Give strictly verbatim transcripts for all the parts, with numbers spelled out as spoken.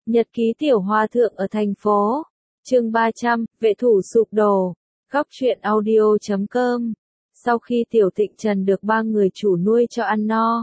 Nhật ký tiểu hòa thượng ở thành phố. Chương ba trăm, vệ thủ sụp đổ. Góc truyện audio chấm com. Sau khi Tiểu Tịnh Trần được ba người chủ nuôi cho ăn no,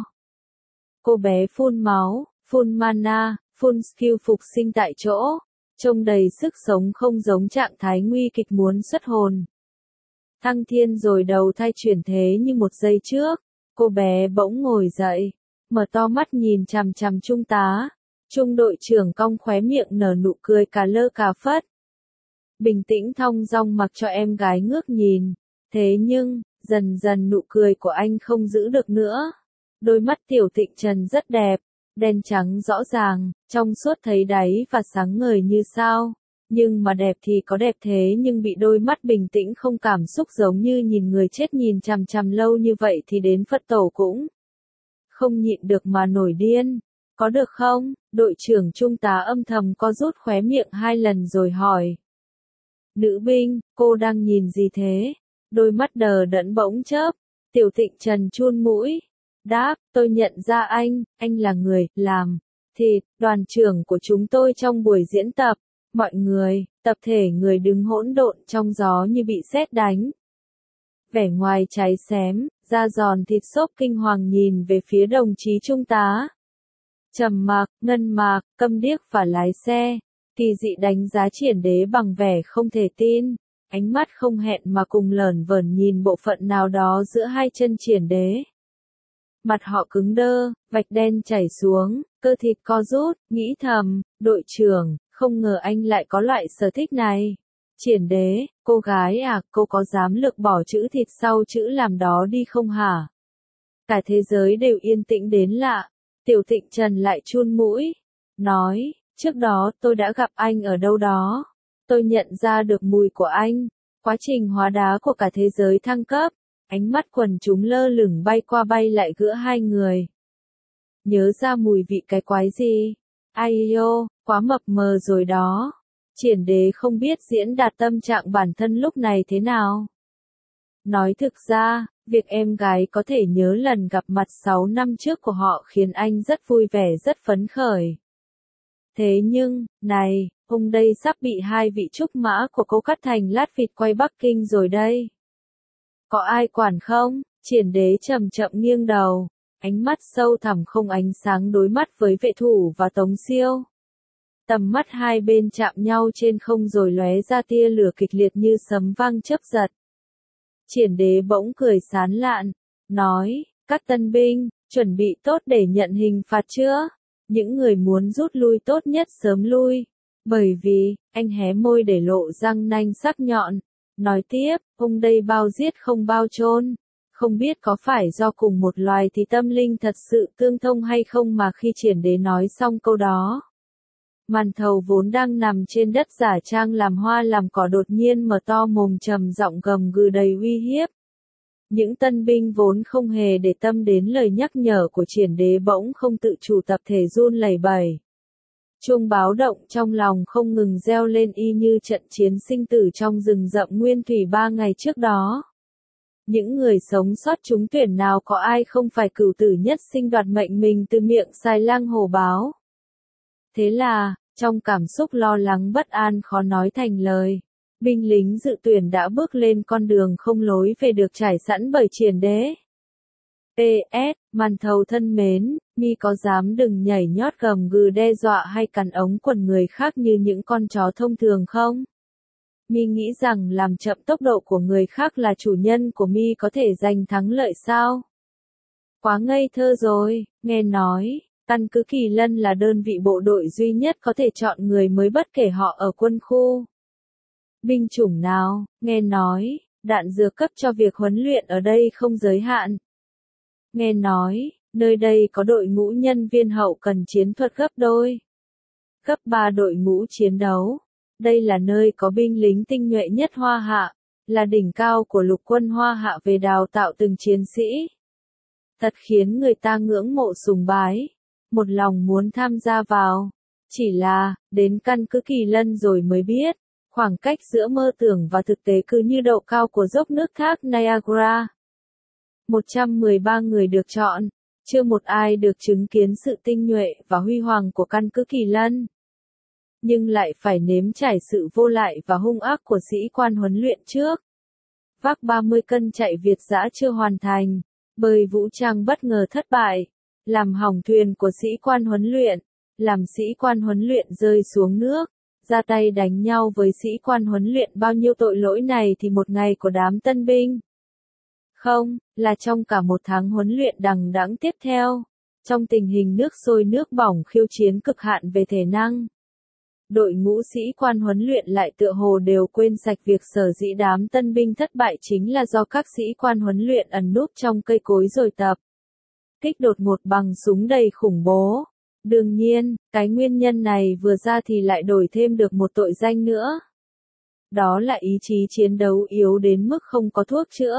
cô bé phun máu, phun mana, phun skill phục sinh tại chỗ, trông đầy sức sống không giống trạng thái nguy kịch muốn xuất hồn. Thăng thiên rồi đầu thai chuyển thế như một giây trước, cô bé bỗng ngồi dậy, mở to mắt nhìn chằm chằm trung tá. Trung đội trưởng cong khóe miệng nở nụ cười cà lơ cà phất. Bình tĩnh thong dong mặc cho em gái ngước nhìn. Thế nhưng, dần dần nụ cười của anh không giữ được nữa. Đôi mắt Tiểu Tịnh Trần rất đẹp, đen trắng rõ ràng, trong suốt thấy đáy và sáng ngời như sao. Nhưng mà đẹp thì có đẹp thế nhưng bị đôi mắt bình tĩnh không cảm xúc giống như nhìn người chết nhìn chằm chằm lâu như vậy thì đến Phật tổ cũng không nhịn được mà nổi điên. Có được không? Đội trưởng trung tá âm thầm co rút khóe miệng hai lần rồi hỏi. Nữ binh, cô đang nhìn gì thế? Đôi mắt đờ đẫn bỗng chớp. Tiểu Tịnh Trần chun mũi. Đáp, tôi nhận ra anh, anh là người, làm, thịt, đoàn trưởng của chúng tôi trong buổi diễn tập. Mọi người, tập thể người đứng hỗn độn trong gió như bị sét đánh. Vẻ ngoài cháy xém, da giòn thịt xốp kinh hoàng nhìn về phía đồng chí trung tá. Trầm mặc, ngân mạc, câm điếc và lái xe. Kỳ dị đánh giá Triển Đế bằng vẻ không thể tin. Ánh mắt không hẹn mà cùng lởn vởn nhìn bộ phận nào đó giữa hai chân Triển Đế. Mặt họ cứng đơ, vạch đen chảy xuống, cơ thịt co rút, nghĩ thầm, đội trưởng, không ngờ anh lại có loại sở thích này. Triển Đế, cô gái à, cô có dám lược bỏ chữ thịt sau chữ làm đó đi không hả? Cả thế giới đều yên tĩnh đến lạ. Tiểu Tịnh Trần lại chun mũi, nói, trước đó tôi đã gặp anh ở đâu đó. Tôi nhận ra được mùi của anh. Quá trình hóa đá của cả thế giới thăng cấp. Ánh mắt quần chúng lơ lửng bay qua bay lại giữa hai người. Nhớ ra mùi vị cái quái gì? Ai yo, quá mập mờ rồi đó. Triển Đế không biết diễn đạt tâm trạng bản thân lúc này thế nào. Nói thực ra, việc em gái có thể nhớ lần gặp mặt sáu năm trước của họ khiến anh rất vui vẻ rất phấn khởi. Thế nhưng, này, hôm đây sắp bị hai vị trúc mã của cô cắt thành lát vịt quay Bắc Kinh rồi đây. Có ai quản không? Triển Đế chậm chậm nghiêng đầu, ánh mắt sâu thẳm không ánh sáng đối mắt với vệ thủ và Tống Siêu. Tầm mắt hai bên chạm nhau trên không rồi lóe ra tia lửa kịch liệt như sấm vang chớp giật. Triển Đế bỗng cười sán lạn, nói, các tân binh, chuẩn bị tốt để nhận hình phạt chưa? Những người muốn rút lui tốt nhất sớm lui. Bởi vì, anh hé môi để lộ răng nanh sắc nhọn. Nói tiếp, ông đây bao giết không bao chôn. Không biết có phải do cùng một loài thì tâm linh thật sự tương thông hay không mà khi Triển Đế nói xong câu đó. Màn thầu vốn đang nằm trên đất giả trang làm hoa làm cỏ đột nhiên mở to mồm trầm giọng gầm gừ đầy uy hiếp. Những tân binh vốn không hề để tâm đến lời nhắc nhở của Triển Đế bỗng không tự chủ tập thể run lẩy bẩy. Chuông báo động trong lòng không ngừng reo lên y như trận chiến sinh tử trong rừng rậm nguyên thủy ba ngày trước đó. Những người sống sót trúng tuyển nào có ai không phải cửu tử nhất sinh đoạt mệnh mình từ miệng xài lang hổ báo. Thế là, trong cảm xúc lo lắng bất an khó nói thành lời, binh lính dự tuyển đã bước lên con đường không lối về được trải sẵn bởi Triển Đế. pê ét, màn thầu thân mến, mi có dám đừng nhảy nhót gầm gừ đe dọa hay cắn ống quần người khác như những con chó thông thường không? Mi nghĩ rằng làm chậm tốc độ của người khác là chủ nhân của mi có thể giành thắng lợi sao? Quá ngây thơ rồi, nghe nói. Căn cứ Kỳ Lân là đơn vị bộ đội duy nhất có thể chọn người mới bất kể họ ở quân khu. Binh chủng nào, nghe nói, đạn dược cấp cho việc huấn luyện ở đây không giới hạn. Nghe nói, nơi đây có đội ngũ nhân viên hậu cần chiến thuật gấp đôi. Gấp ba đội ngũ chiến đấu. Đây là nơi có binh lính tinh nhuệ nhất Hoa Hạ, là đỉnh cao của lục quân Hoa Hạ về đào tạo từng chiến sĩ. Thật khiến người ta ngưỡng mộ sùng bái. Một lòng muốn tham gia vào. Chỉ là, đến căn cứ Kỳ Lân rồi mới biết, khoảng cách giữa mơ tưởng và thực tế cứ như độ cao của dốc nước thác Niagara. một trăm mười ba người được chọn, chưa một ai được chứng kiến sự tinh nhuệ và huy hoàng của căn cứ Kỳ Lân. nhưng lại phải nếm trải sự vô lại và hung ác của sĩ quan huấn luyện trước. Vác ba mươi cân chạy Việt dã chưa hoàn thành, bơi vũ trang bất ngờ thất bại, làm hỏng thuyền của sĩ quan huấn luyện, làm sĩ quan huấn luyện rơi xuống nước, ra tay đánh nhau với sĩ quan huấn luyện, bao nhiêu tội lỗi này thì một ngày của đám tân binh. Không, là trong cả một tháng huấn luyện đằng đẵng tiếp theo, trong tình hình nước sôi nước bỏng khiêu chiến cực hạn về thể năng. Đội ngũ sĩ quan huấn luyện lại tựa hồ đều quên sạch việc sở dĩ đám tân binh thất bại chính là do các sĩ quan huấn luyện ẩn núp trong cây cối rồi tập kích đột ngột bằng súng đầy khủng bố. Đương nhiên, cái nguyên nhân này vừa ra thì lại đổi thêm được một tội danh nữa. Đó là ý chí chiến đấu yếu đến mức không có thuốc chữa.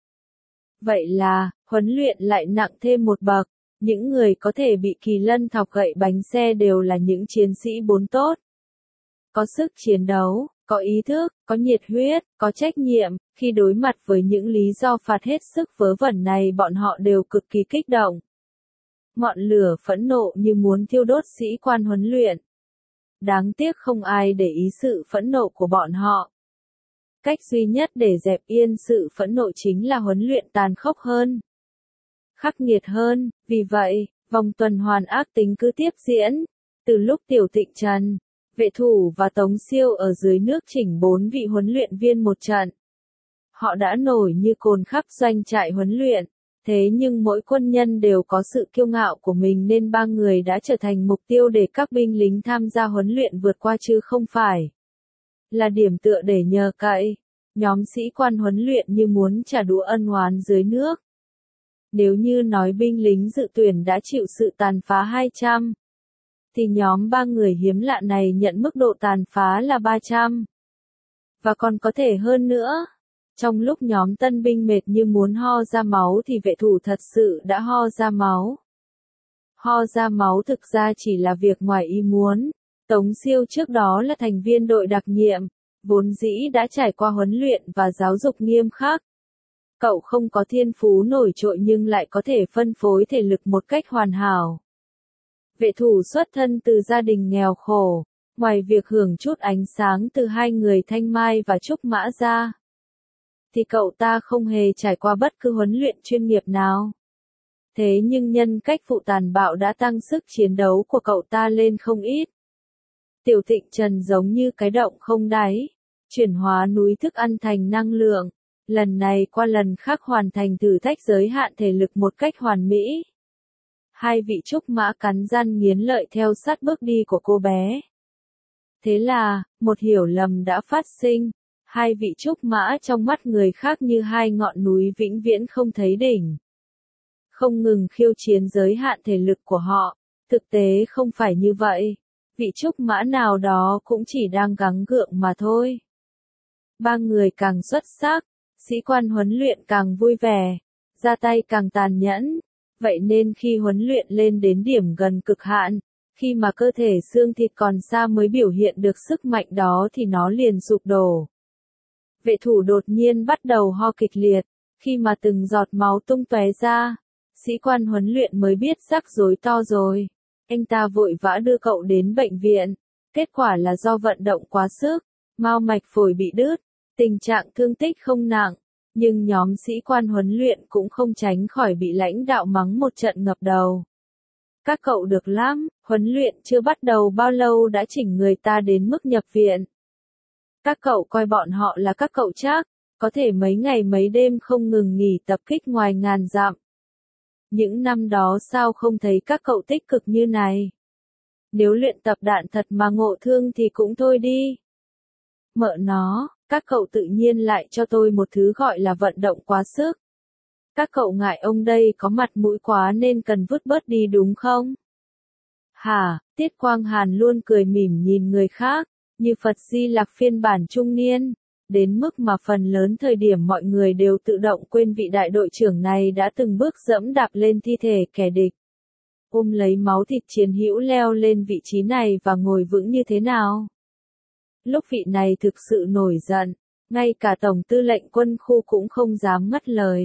Vậy là, huấn luyện lại nặng thêm một bậc, những người có thể bị kỳ lân thọc gậy bánh xe đều là những chiến sĩ bốn tốt. Có sức chiến đấu, có ý thức, có nhiệt huyết, có trách nhiệm, khi đối mặt với những lý do phạt hết sức vớ vẩn này bọn họ đều cực kỳ kích động. Ngọn lửa phẫn nộ như muốn thiêu đốt sĩ quan huấn luyện. Đáng tiếc không ai để ý sự phẫn nộ của bọn họ. Cách duy nhất để dẹp yên sự phẫn nộ chính là huấn luyện tàn khốc hơn, khắc nghiệt hơn, vì vậy, vòng tuần hoàn ác tính cứ tiếp diễn. Từ lúc Tiểu Tịnh Trần, Vệ Thủ và Tống Siêu ở dưới nước chỉnh bốn vị huấn luyện viên một trận. Họ đã nổi như cồn khắp doanh trại huấn luyện, thế nhưng mỗi quân nhân đều có sự kiêu ngạo của mình nên ba người đã trở thành mục tiêu để các binh lính tham gia huấn luyện vượt qua chứ không phải là điểm tựa để nhờ cậy. Nhóm sĩ quan huấn luyện như muốn trả đũa ân oán dưới nước. Nếu như nói binh lính dự tuyển đã chịu sự tàn phá hai trăm, thì nhóm ba người hiếm lạ này nhận mức độ tàn phá là ba trăm. Và còn có thể hơn nữa. Trong lúc nhóm tân binh mệt như muốn ho ra máu thì Vệ Thủ thật sự đã ho ra máu. Ho ra máu thực ra chỉ là việc ngoài ý muốn. Tống Siêu trước đó là thành viên đội đặc nhiệm, vốn dĩ đã trải qua huấn luyện và giáo dục nghiêm khắc. Cậu không có thiên phú nổi trội nhưng lại có thể phân phối thể lực một cách hoàn hảo. Vệ Thủ xuất thân từ gia đình nghèo khổ, ngoài việc hưởng chút ánh sáng từ hai người Thanh Mai và Trúc Mã ra, thì cậu ta không hề trải qua bất cứ huấn luyện chuyên nghiệp nào. Thế nhưng nhân cách phụ tàn bạo đã tăng sức chiến đấu của cậu ta lên không ít. Tiểu Tịnh Trần giống như cái động không đáy, chuyển hóa núi thức ăn thành năng lượng, lần này qua lần khác hoàn thành thử thách giới hạn thể lực một cách hoàn mỹ. Hai vị Trúc Mã cắn răng nghiến lợi theo sát bước đi của cô bé. Thế là, một hiểu lầm đã phát sinh. Hai vị Trúc Mã trong mắt người khác như hai ngọn núi vĩnh viễn không thấy đỉnh. Không ngừng khiêu chiến giới hạn thể lực của họ. Thực tế không phải như vậy. Vị Trúc Mã nào đó cũng chỉ đang gắng gượng mà thôi. Ba người càng xuất sắc, sĩ quan huấn luyện càng vui vẻ, ra tay càng tàn nhẫn. Vậy nên khi huấn luyện lên đến điểm gần cực hạn, khi mà cơ thể xương thịt còn xa mới biểu hiện được sức mạnh đó thì nó liền sụp đổ. Vệ Thủ đột nhiên bắt đầu ho kịch liệt, khi mà từng giọt máu tung tóe ra, sĩ quan huấn luyện mới biết rắc rối to rồi. Anh ta vội vã đưa cậu đến bệnh viện, kết quả là do vận động quá sức, mao mạch phổi bị đứt, tình trạng thương tích không nặng, nhưng nhóm sĩ quan huấn luyện cũng không tránh khỏi bị lãnh đạo mắng một trận ngập đầu. Các cậu được lắm, huấn luyện chưa bắt đầu bao lâu đã chỉnh người ta đến mức nhập viện. Các cậu coi bọn họ là các cậu chắc, có thể mấy ngày mấy đêm không ngừng nghỉ tập kích ngoài ngàn dặm. Những năm đó sao không thấy các cậu tích cực như này? Nếu luyện tập đạn thật mà ngộ thương thì cũng thôi đi. Mợ nó, các cậu tự nhiên lại cho tôi một thứ gọi là vận động quá sức. Các cậu ngại ông đây có mặt mũi quá nên cần vứt bớt đi đúng không? Hả, Tiết Quang Hàn luôn cười mỉm nhìn người khác, như Phật Di Lặc phiên bản trung niên, đến mức mà phần lớn thời điểm mọi người đều tự động quên vị đại đội trưởng này đã từng bước dẫm đạp lên thi thể kẻ địch. Ôm lấy máu thịt chiến hữu leo lên vị trí này và ngồi vững như thế nào? Lúc vị này thực sự nổi giận, ngay cả Tổng tư lệnh quân khu cũng không dám ngắt lời.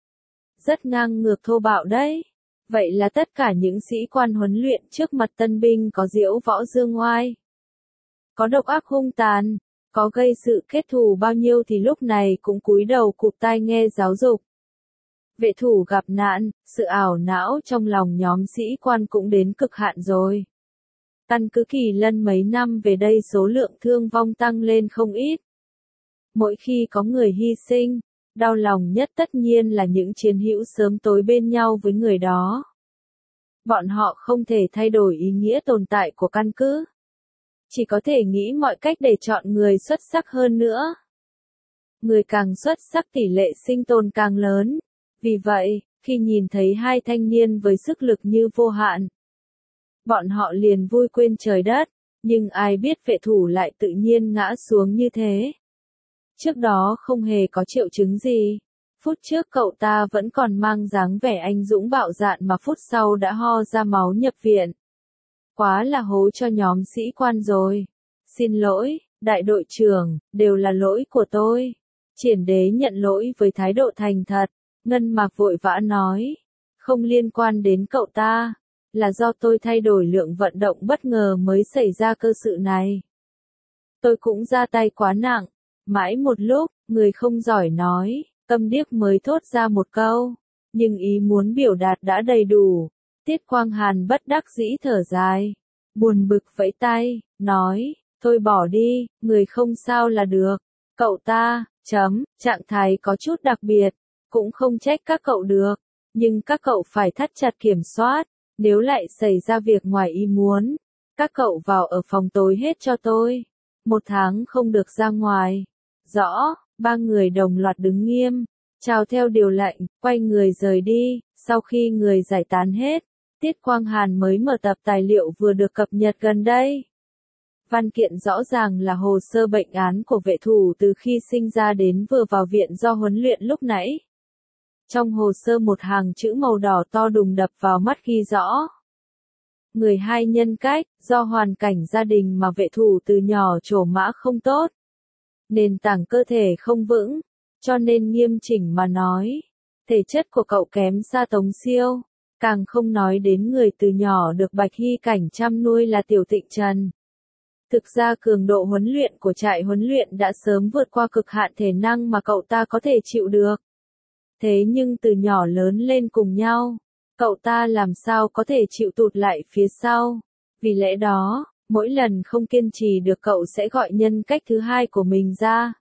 Rất ngang ngược thô bạo đấy. Vậy là tất cả những sĩ quan huấn luyện trước mặt tân binh có diễu võ dương oai. có độc ác hung tàn, có gây sự kết thù bao nhiêu thì lúc này cũng cúi đầu cụp tai nghe giáo dục. Vệ thủ gặp nạn, sự ảo não trong lòng nhóm sĩ quan cũng đến cực hạn rồi. Căn cứ Kỳ Lân mấy năm về đây số lượng thương vong tăng lên không ít. Mỗi khi có người hy sinh, đau lòng nhất tất nhiên là những chiến hữu sớm tối bên nhau với người đó. Bọn họ không thể thay đổi ý nghĩa tồn tại của căn cứ. Chỉ có thể nghĩ mọi cách để chọn người xuất sắc hơn nữa. Người càng xuất sắc tỷ lệ sinh tồn càng lớn. Vì vậy, khi nhìn thấy hai thanh niên với sức lực như vô hạn, bọn họ liền vui quên trời đất, nhưng ai biết vệ thủ lại tự nhiên ngã xuống như thế. Trước đó không hề có triệu chứng gì. Phút trước cậu ta vẫn còn mang dáng vẻ anh dũng bạo dạn mà phút sau đã ho ra máu nhập viện. Quá là hố cho nhóm sĩ quan rồi. Xin lỗi, đại đội trưởng, đều là lỗi của tôi. Triển đế nhận lỗi với thái độ thành thật. Ngân Mạc vội vã nói. Không liên quan đến cậu ta. Là do tôi thay đổi lượng vận động bất ngờ mới xảy ra cơ sự này. Tôi cũng ra tay quá nặng. Mãi một lúc, người không giỏi nói, câm điếc mới thốt ra một câu. Nhưng ý muốn biểu đạt đã đầy đủ. Tiết Quang Hàn bất đắc dĩ thở dài. Buồn bực vẫy tay, nói, thôi bỏ đi, người không sao là được. Cậu ta, chấm, trạng thái có chút đặc biệt. Cũng không trách các cậu được. Nhưng các cậu phải thắt chặt kiểm soát. Nếu lại xảy ra việc ngoài ý muốn, các cậu vào ở phòng tối hết cho tôi. Một tháng không được ra ngoài. Rõ, ba người đồng loạt đứng nghiêm, chào theo điều lệnh, quay người rời đi. Sau khi người giải tán hết, Tiết Quang Hàn mới mở tập tài liệu vừa được cập nhật gần đây. Văn kiện rõ ràng là hồ sơ bệnh án của vệ thủ từ khi sinh ra đến vừa vào viện do huấn luyện lúc nãy. Trong hồ sơ một hàng chữ màu đỏ to đùng đập vào mắt ghi rõ. Người hai nhân cách, do hoàn cảnh gia đình mà vệ thủ từ nhỏ trổ mã không tốt. Nền tảng cơ thể không vững, cho nên nghiêm chỉnh mà nói. Thể chất của cậu kém xa Tống Siêu, càng không nói đến người từ nhỏ được Bạch Hy Cảnh chăm nuôi là Tiểu Tịnh Trần. Thực ra cường độ huấn luyện của trại huấn luyện đã sớm vượt qua cực hạn thể năng mà cậu ta có thể chịu được. Thế nhưng từ nhỏ lớn lên cùng nhau, cậu ta làm sao có thể chịu tụt lại phía sau. Vì lẽ đó, mỗi lần không kiên trì được cậu sẽ gọi nhân cách thứ hai của mình ra.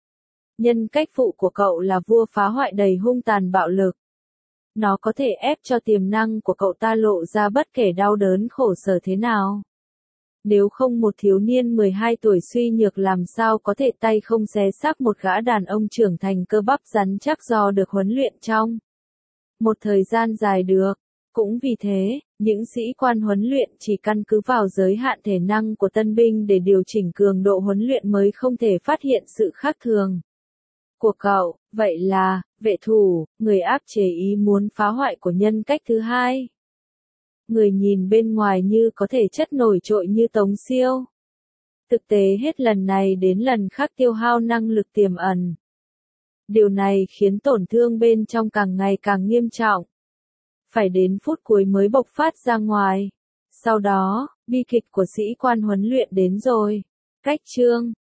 Nhân cách phụ của cậu là vua phá hoại đầy hung tàn bạo lực. Nó có thể ép cho tiềm năng của cậu ta lộ ra bất kể đau đớn khổ sở thế nào. Nếu không một thiếu niên mười hai tuổi suy nhược làm sao có thể tay không xé xác một gã đàn ông trưởng thành cơ bắp rắn chắc do được huấn luyện trong một thời gian dài được. Cũng vì thế, những sĩ quan huấn luyện chỉ căn cứ vào giới hạn thể năng của tân binh để điều chỉnh cường độ huấn luyện mới không thể phát hiện sự khác thường của cậu. Vậy là, vệ thủ, người áp chế ý muốn phá hoại của nhân cách thứ hai. Người nhìn bên ngoài như có thể chất nổi trội như Tống Siêu. Thực tế hết lần này đến lần khác tiêu hao năng lực tiềm ẩn. Điều này khiến tổn thương bên trong càng ngày càng nghiêm trọng. Phải đến phút cuối mới bộc phát ra ngoài. Sau đó, bi kịch của sĩ quan huấn luyện đến rồi. Cách chương